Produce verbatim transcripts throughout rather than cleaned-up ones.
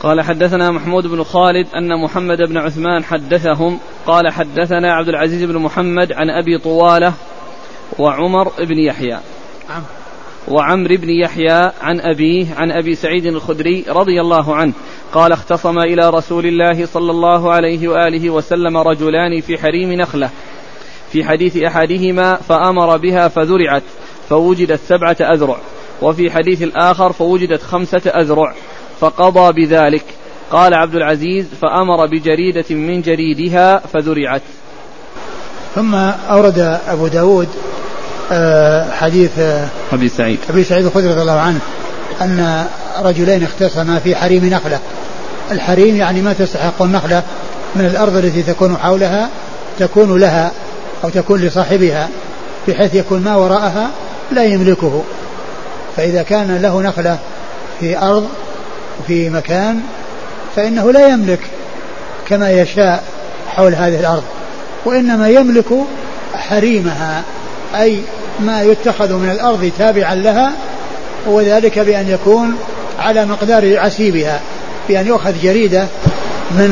قال حدثنا محمود بن خالد أن محمد بن عثمان حدثهم قال حدثنا عبد العزيز بن محمد عن أبي طوالة وعمر بن يحيى عم. وعمر بن يحيى عن أبيه عن أبي سعيد الخدري رضي الله عنه قال اختصم إلى رسول الله صلى الله عليه وآله وسلم رجلان في حريم نخلة في حديث أحدهما فأمر بها فذرعت فوجدت سبعة أذرع وفي حديث الآخر فوجدت خمسة أذرع فقضى بذلك. قال عبد العزيز فأمر بجريدة من جريدها فذرعت. ثم أورد أبو داود حديث أبي سعيد أبي سعيد الخدري رضي الله عنه أن رجلين اختصما في حريم نخلة. الحريم يعني ما تستحق النخلة من الأرض التي تكون حولها تكون لها أو تكون لصاحبها بحيث يكون ما وراءها لا يملكه. فإذا كان له نخلة في أرض في مكان فإنه لا يملك كما يشاء حول هذه الأرض، وإنما يملك حريمها أي ما يتخذ من الأرض تابعا لها، وذلك بأن يكون على مقدار عسيبها، بأن يؤخذ جريدة من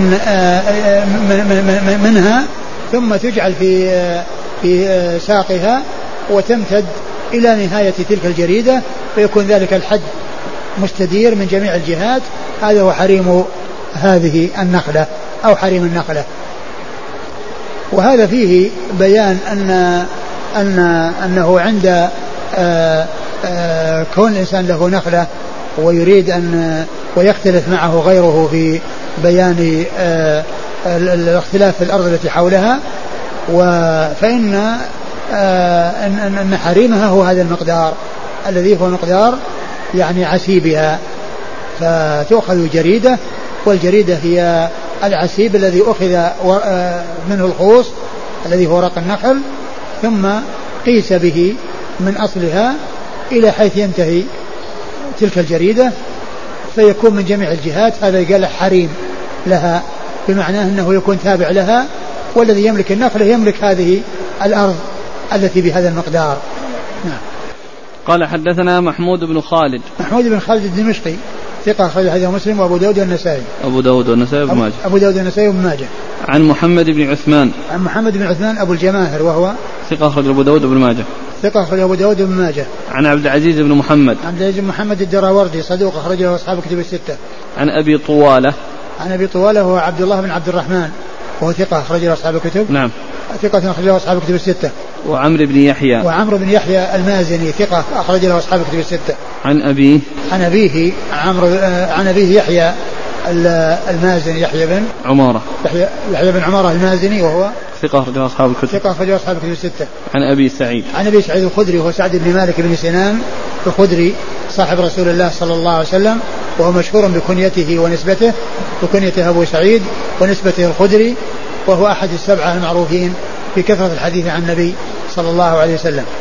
منها ثم تجعل في في ساقها وتمتد إلى نهاية تلك الجريدة، فيكون ذلك الحد مستدير من جميع الجهات. هذا هو حريم هذه النخلة أو حريم النخلة. وهذا فيه بيان أن أن أنه عند آآ آآ كون الإنسان له نخلة ويريد أن ويختلف معه غيره في بيان الاختلاف في الأرض التي حولها، فإن أن حريمها هو هذا المقدار الذي هو مقدار يعني عسيبها، فتؤخذ جريدة، والجريدة هي العسيب الذي أخذ منه الخوص الذي هو ورق النخل، ثم قيس به من أصلها إلى حيث ينتهي تلك الجريدة، فيكون من جميع الجهات. هذا قال حريم لها، بمعنى أنه يكون تابع لها، والذي يملك النخلة يملك هذه الأرض التي بهذا المقدار. نعم. قال حدثنا محمود بن خالد محمود بن خالد الدمشقي ثقة أخرج حديثه مسلم وأبو داود والنسائي أبو داود والنسائي وابن ماجه أبو داود والنسائي وابن ماجه. عن محمد بن عثمان عن محمد بن عثمان أبو الجماهر وهو ثقة أخرج أبو داود وابن ماجه ثقة أخرج أبو داود وابن ماجه. عن عبد العزيز بن محمد عن عبد العزيز بن محمد الدراوردي صدوق أخرج له أصحاب كتب الستة. عن أبي طوالة عن أبي طوالة هو عبد الله بن عبد الرحمن وهو ثقة أخرج له أصحاب الكتب. نعم. ثقة أخرج له أصحاب كتب الستة. وعمرو بن يحيى وعمرو بن يحيى المازني ثقة أخرج له أصحاب كتب الستة. عن أبيه عن أبيه عمرو عن أبيه يحيى المازني يحيى بن عمارة يحيى, يحيى بن عمارة المازني وهو ثقة أخرج له أصحاب الكتب. ثقة أخرج له أصحاب الكتب الستة. عن أبي سعيد عن أبي سعيد الخدري وهو سعد بن مالك بن سنان الخدري صاحب رسول الله صلى الله عليه وسلم، وهو مشهور بكنيته ونسبته، وكنيته أبو سعيد ونسبته الخدري، وهو أحد السبعة المعروفين في كثرة الحديث عن النبي صلى الله عليه وسلم.